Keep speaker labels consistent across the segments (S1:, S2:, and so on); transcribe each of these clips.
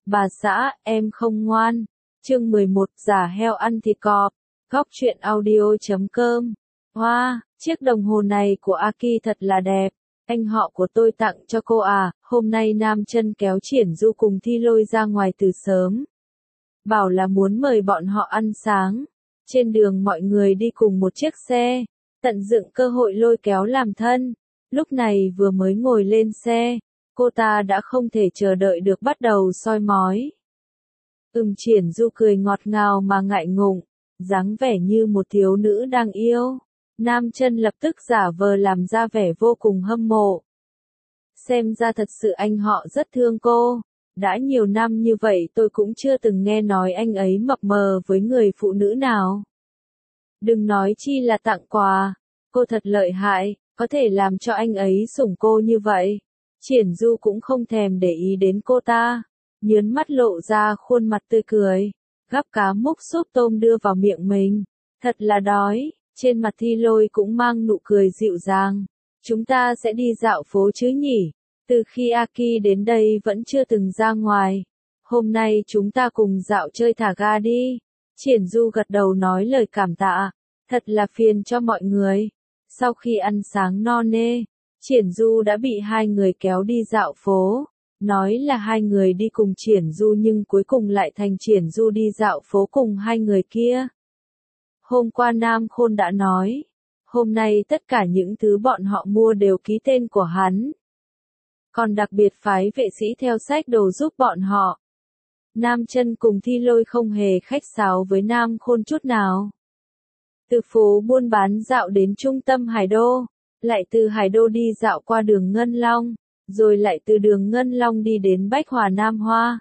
S1: Bà xã, em không ngoan. Chương 11, giả heo ăn thịt cọp. Góc truyện audio.com. Hoa, chiếc đồng hồ này của Aki thật là đẹp. Anh họ của tôi tặng cho cô à. Hôm nay Nam Chân kéo Triển Du cùng Thi Lôi ra ngoài từ sớm. Bảo là muốn mời bọn họ ăn sáng. Trên đường mọi người đi cùng một chiếc xe. Tận dụng cơ hội lôi kéo làm thân. Lúc này vừa mới ngồi lên xe, cô ta đã không thể chờ đợi được bắt đầu soi mói. Triển Du cười ngọt ngào mà ngại ngùng, dáng vẻ như một thiếu nữ đang yêu. Nam Chân lập tức giả vờ làm ra vẻ vô cùng hâm mộ. Xem ra thật sự anh họ rất thương cô. Đã nhiều năm như vậy tôi cũng chưa từng nghe nói anh ấy mập mờ với người phụ nữ nào. Đừng nói chi là tặng quà, cô thật lợi hại, có thể làm cho anh ấy sủng cô như vậy. Triển Du cũng không thèm để ý đến cô ta, nhớn mắt lộ ra khuôn mặt tươi cười, gắp cá múc súp tôm đưa vào miệng mình. Thật là đói, trên mặt Thi Lôi cũng mang nụ cười dịu dàng. Chúng ta sẽ đi dạo phố chứ nhỉ? Từ khi Aki đến đây vẫn chưa từng ra ngoài. Hôm nay chúng ta cùng dạo chơi thả ga đi. Triển Du gật đầu nói lời cảm tạ. Thật là phiền cho mọi người. Sau khi ăn sáng no nê, Triển Du đã bị hai người kéo đi dạo phố. Nói là hai người đi cùng Triển Du nhưng cuối cùng lại thành Triển Du đi dạo phố cùng hai người kia. Hôm qua Nam Khôn đã nói, hôm nay tất cả những thứ bọn họ mua đều ký tên của hắn. Còn đặc biệt phái vệ sĩ theo sách đồ giúp bọn họ. Nam Chân cùng Thi Lôi không hề khách sáo với Nam Khôn chút nào. Từ phố buôn bán dạo đến trung tâm Hải Đô, lại từ Hải Đô đi dạo qua đường Ngân Long, rồi lại từ đường Ngân Long đi đến Bách Hòa Nam Hoa.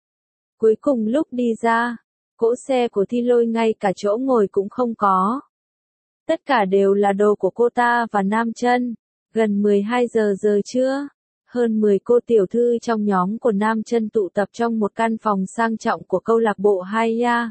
S1: Cuối cùng lúc đi ra, cỗ xe của Thi Lôi ngay cả chỗ ngồi cũng không có. Tất cả đều là đồ của cô ta và Nam Chân. Gần 12 giờ trưa, hơn 10 cô tiểu thư trong nhóm của Nam Chân tụ tập trong một căn phòng sang trọng của câu lạc bộ Haya.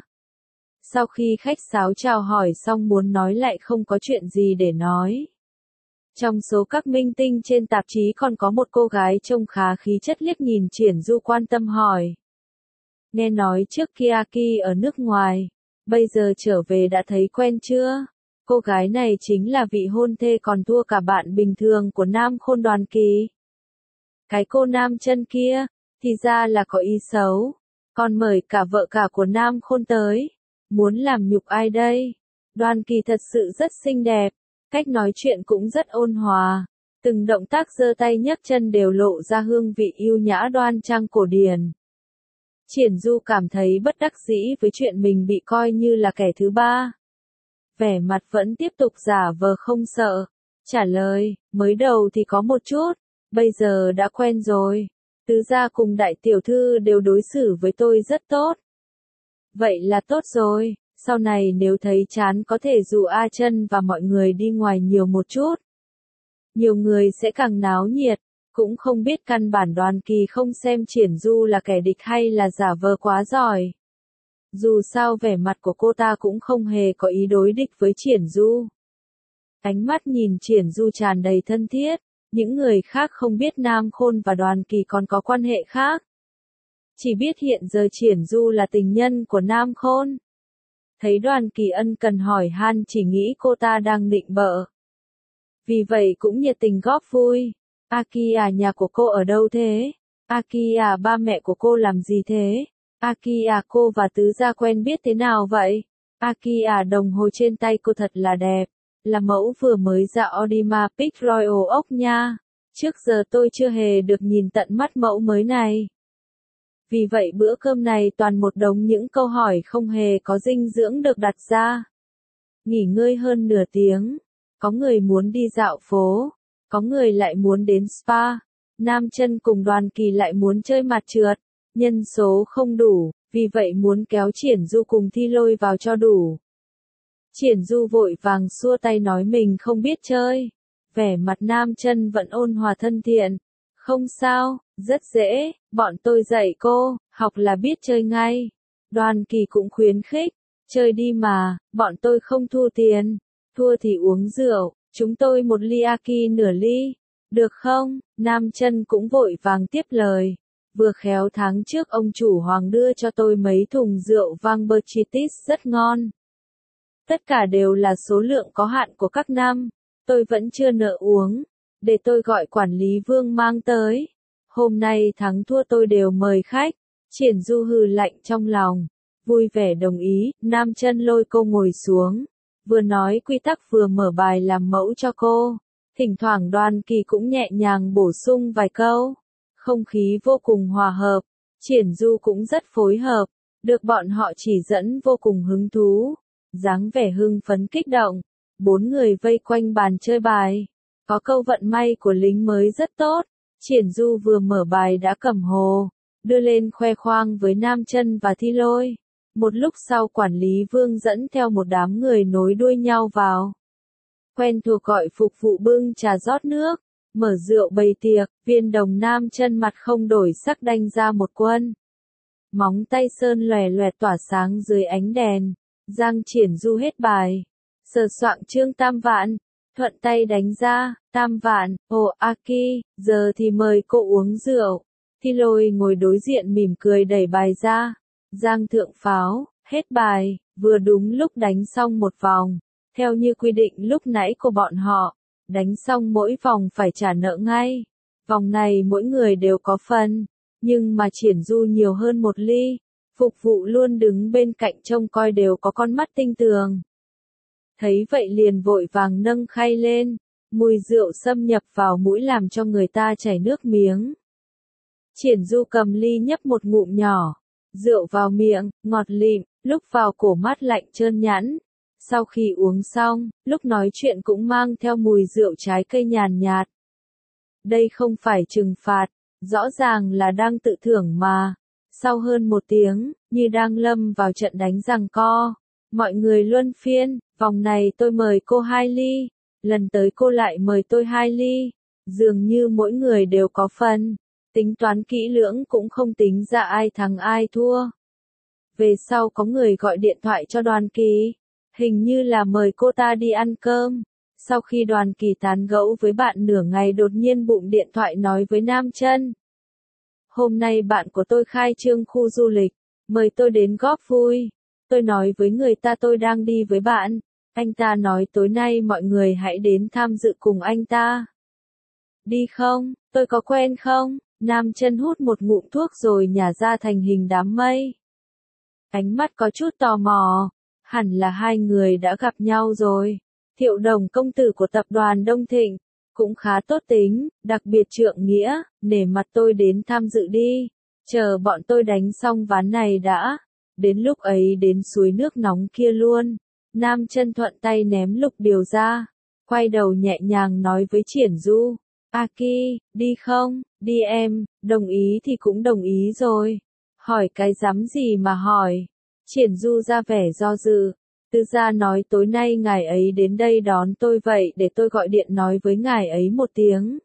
S1: Sau khi khách sáo chào hỏi xong muốn nói lại không có chuyện gì để nói. Trong số các minh tinh trên tạp chí còn có một cô gái trông khá khí chất liếc nhìn Triển Du quan tâm hỏi. Nghe nói trước kia Aki ở nước ngoài, bây giờ trở về đã thấy quen chưa? Cô gái này chính là vị hôn thê còn thua cả bạn bình thường của Nam Khôn Đoàn Kỳ. Cái cô Nam Chân kia, thì ra là có ý xấu, còn mời cả vợ cả của Nam Khôn tới. Muốn làm nhục ai đây? Đoàn Kỳ thật sự rất xinh đẹp, cách nói chuyện cũng rất ôn hòa, từng động tác giơ tay nhấc chân đều lộ ra hương vị yêu nhã đoan trang cổ điển. Triển Du cảm thấy bất đắc dĩ với chuyện mình bị coi như là kẻ thứ ba. Vẻ mặt vẫn tiếp tục giả vờ không sợ, trả lời, mới đầu thì có một chút, bây giờ đã quen rồi. Tứ gia cùng đại tiểu thư đều đối xử với tôi rất tốt. Vậy là tốt rồi, sau này nếu thấy chán có thể dụ A Chân và mọi người đi ngoài nhiều một chút. Nhiều người sẽ càng náo nhiệt, cũng không biết căn bản Đoàn Kỳ không xem Triển Du là kẻ địch hay là giả vờ quá giỏi. Dù sao vẻ mặt của cô ta cũng không hề có ý đối địch với Triển Du. Ánh mắt nhìn Triển Du tràn đầy thân thiết, những người khác không biết Nam Khôn và Đoàn Kỳ còn có quan hệ khác. Chỉ biết hiện giờ Triển Du là tình nhân của Nam Khôn. Thấy Đoàn Kỳ ân cần hỏi han chỉ nghĩ cô ta đang nịnh bợ. Vì vậy cũng nhiệt tình góp vui. Aki à, nhà của cô ở đâu thế? Aki à, ba mẹ của cô làm gì thế? Aki à, cô và tứ gia quen biết thế nào vậy? Aki à, đồng hồ trên tay cô thật là đẹp. Là mẫu vừa mới ra Audemars Piguet Royal Oak nha. Trước giờ tôi chưa hề được nhìn tận mắt mẫu mới này. Vì vậy bữa cơm này toàn một đống những câu hỏi không hề có dinh dưỡng được đặt ra. Nghỉ ngơi hơn nửa tiếng. Có người muốn đi dạo phố. Có người lại muốn đến spa. Nam Chân cùng Đoàn Kỳ lại muốn chơi mặt trượt. Nhân số không đủ, vì vậy muốn kéo Triển Du cùng Thi Lôi vào cho đủ. Triển Du vội vàng xua tay nói mình không biết chơi. Vẻ mặt Nam Chân vẫn ôn hòa thân thiện. Không sao, rất dễ, bọn tôi dạy cô, học là biết chơi ngay. Đoàn Kỳ cũng khuyến khích, chơi đi mà, bọn tôi không thua tiền. Thua thì uống rượu, chúng tôi một ly Aki nửa ly. Được không? Nam Chân cũng vội vàng tiếp lời. Vừa khéo tháng trước ông chủ Hoàng đưa cho tôi mấy thùng rượu vang Berchitis rất ngon. Tất cả đều là số lượng có hạn của các năm, tôi vẫn chưa nỡ uống, để tôi gọi quản lý Vương mang tới. Hôm nay thắng thua tôi đều mời khách. Triển Du hừ lạnh trong lòng, vui vẻ đồng ý, Nam Chân lôi cô ngồi xuống, vừa nói quy tắc vừa mở bài làm mẫu cho cô. Thỉnh thoảng Đoàn Kỳ cũng nhẹ nhàng bổ sung vài câu. Không khí vô cùng hòa hợp, Triển Du cũng rất phối hợp, được bọn họ chỉ dẫn vô cùng hứng thú, dáng vẻ hưng phấn kích động. 4 người vây quanh bàn chơi bài, có câu vận may của lính mới rất tốt. Triển Du vừa mở bài đã cầm hồ, đưa lên khoe khoang với Nam Chân và Thi Lôi. Một lúc sau quản lý Vương dẫn theo một đám người nối đuôi nhau vào. Quen thuộc gọi phục vụ bưng trà rót nước, mở rượu bày tiệc, Viên Đồng Nam Chân mặt không đổi sắc đanh ra một quân. Móng tay sơn lòe loẹt tỏa sáng dưới ánh đèn. Giang Triển Du hết bài, sờ soạng chương tam vạn, thuận tay đánh ra, tam vạn, ồ Aki, giờ thì mời cô uống rượu. Thi Lôi ngồi đối diện mỉm cười đẩy bài ra. Giang thượng pháo, hết bài, vừa đúng lúc đánh xong một vòng. Theo như quy định lúc nãy của bọn họ, đánh xong mỗi vòng phải trả nợ ngay. Vòng này mỗi người đều có phần, nhưng mà Triển Du nhiều hơn một ly. Phục vụ luôn đứng bên cạnh trông coi đều có con mắt tinh tường. Thấy vậy liền vội vàng nâng khay lên, mùi rượu xâm nhập vào mũi làm cho người ta chảy nước miếng. Triển Du cầm ly nhấp một ngụm nhỏ, rượu vào miệng, ngọt lịm, lúc vào cổ mát lạnh trơn nhẵn. Sau khi uống xong, lúc nói chuyện cũng mang theo mùi rượu trái cây nhàn nhạt. Đây không phải trừng phạt, rõ ràng là đang tự thưởng mà. Sau hơn một tiếng, như đang lâm vào trận đánh giằng co, mọi người luân phiên, vòng này tôi mời cô 2 ly, lần tới cô lại mời tôi 2 ly, dường như mỗi người đều có phần, tính toán kỹ lưỡng cũng không tính ra ai thắng ai thua. Về sau có người gọi điện thoại cho Đoàn Kỳ, hình như là mời cô ta đi ăn cơm. Sau khi Đoàn Kỳ tán gẫu với bạn nửa ngày đột nhiên bụng điện thoại nói với Nam Chân. Hôm nay bạn của tôi khai trương khu du lịch, mời tôi đến góp vui. Tôi nói với người ta tôi đang đi với bạn. Anh ta nói tối nay mọi người hãy đến tham dự cùng anh ta. Đi không? Tôi có quen không? Nam Chân hút một ngụm thuốc rồi nhả ra thành hình đám mây. Ánh mắt có chút tò mò. Hẳn là hai người đã gặp nhau rồi. Thiệu Đồng công tử của tập đoàn Đông Thịnh. Cũng khá tốt tính, đặc biệt trượng nghĩa, nể mặt tôi đến tham dự đi. Chờ bọn tôi đánh xong ván này đã. Đến lúc ấy đến suối nước nóng kia luôn. Nam Chân thuận tay ném lục điều ra. Quay đầu nhẹ nhàng nói với Triển Du. Aki, đi không? Đi em, đồng ý thì cũng đồng ý rồi. Hỏi cái dám gì mà hỏi. Triển Du ra vẻ do dự. Tư gia nói tối nay ngài ấy đến đây đón tôi vậy để tôi gọi điện nói với ngài ấy một tiếng.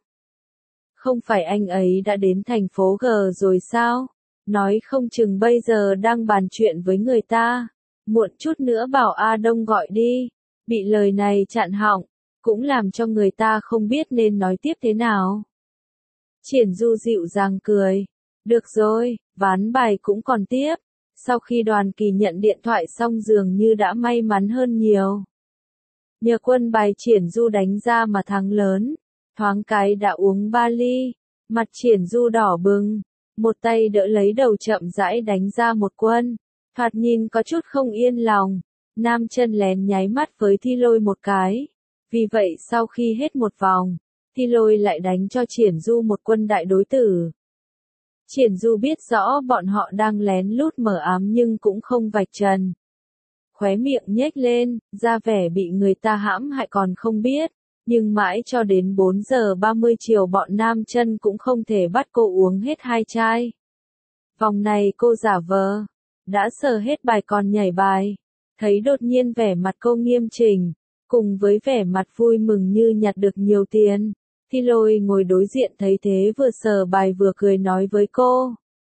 S1: Không phải anh ấy đã đến thành phố G rồi sao? Nói không chừng bây giờ đang bàn chuyện với người ta. Muộn chút nữa bảo A Đông gọi đi. Bị lời này chặn họng, cũng làm cho người ta không biết nên nói tiếp thế nào. Triển Du dịu dàng cười. Được rồi, ván bài cũng còn tiếp. Sau khi Đoàn Kỳ nhận điện thoại xong dường như đã may mắn hơn nhiều. Nhờ quân bài Triển Du đánh ra mà thắng lớn. Thoáng cái đã uống 3 ly. Mặt Triển Du đỏ bừng. Một tay đỡ lấy đầu chậm rãi đánh ra một quân. Thoạt nhìn có chút không yên lòng. Nam Chân lén nháy mắt với Thi Lôi một cái. Vì vậy sau khi hết một vòng, Thi Lôi lại đánh cho Triển Du một quân đại đối tử. Triển Du biết rõ bọn họ đang lén lút mở ám nhưng cũng không vạch trần. Khóe miệng nhếch lên, ra vẻ bị người ta hãm hại còn không biết. Nhưng mãi cho đến 4 giờ 30 chiều bọn Nam Chân cũng không thể bắt cô uống hết 2 chai. Vòng này cô giả vờ, đã sờ hết bài còn nhảy bài. Thấy đột nhiên vẻ mặt cô nghiêm chỉnh, cùng với vẻ mặt vui mừng như nhặt được nhiều tiền. Thi Lôi ngồi đối diện thấy thế vừa sờ bài vừa cười nói với cô.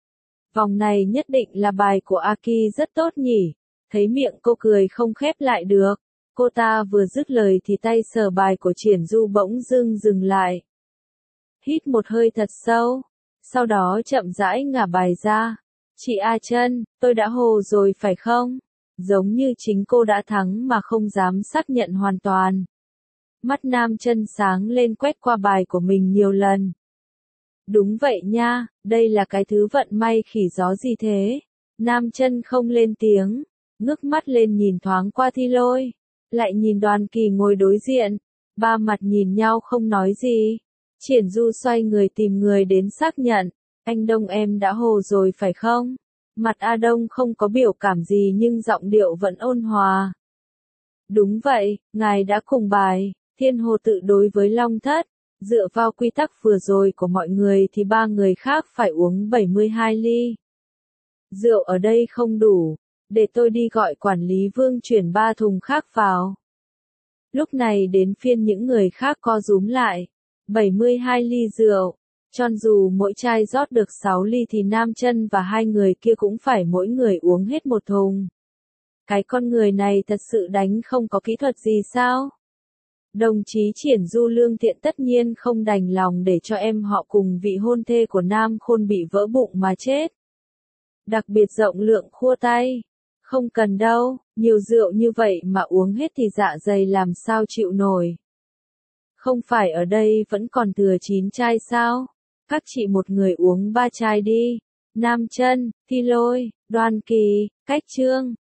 S1: Vòng này nhất định là bài của Aki rất tốt nhỉ. Thấy miệng cô cười không khép lại được. Cô ta vừa dứt lời thì tay sờ bài của Triển Du bỗng dưng dừng lại. Hít một hơi thật sâu. Sau đó chậm rãi ngả bài ra. Chị A Chân, tôi đã hồ rồi phải không? Giống như chính cô đã thắng mà không dám xác nhận hoàn toàn. Mắt Nam Chân sáng lên quét qua bài của mình nhiều lần. Đúng vậy nha, đây là cái thứ vận may khỉ gió gì thế? Nam Chân không lên tiếng, ngước mắt lên nhìn thoáng qua Thi Lôi, lại nhìn Đoàn Kỳ ngồi đối diện, ba mặt nhìn nhau không nói gì. Triển Du xoay người tìm người đến xác nhận, anh Đông em đã hồ rồi phải không? Mặt A Đông không có biểu cảm gì nhưng giọng điệu vẫn ôn hòa. Đúng vậy, ngài đã cùng bài, Thiên Hồ tự đối với Long Thất. Dựa vào quy tắc vừa rồi của mọi người thì ba người khác phải uống 72 ly. Rượu ở đây không đủ, để tôi đi gọi quản lý Vương chuyển 3 thùng khác vào. Lúc này đến phiên những người khác co rúm lại. 72 ly rượu, cho dù mỗi chai rót được 6 ly thì Nam Chân và hai người kia cũng phải mỗi người uống hết một thùng. Cái con người này thật sự đánh không có kỹ thuật gì sao? Đồng chí Triển Du lương thiện tất nhiên không đành lòng để cho em họ cùng vị hôn thê của Nam Khôn bị vỡ bụng mà chết. Đặc biệt rộng lượng khua tay. Không cần đâu, nhiều rượu như vậy mà uống hết thì dạ dày làm sao chịu nổi. Không phải ở đây vẫn còn thừa 9 chai sao? Các chị một người uống 3 chai đi. Nam Chân, Thi Lôi, Đoàn Kỳ, Cách Trương,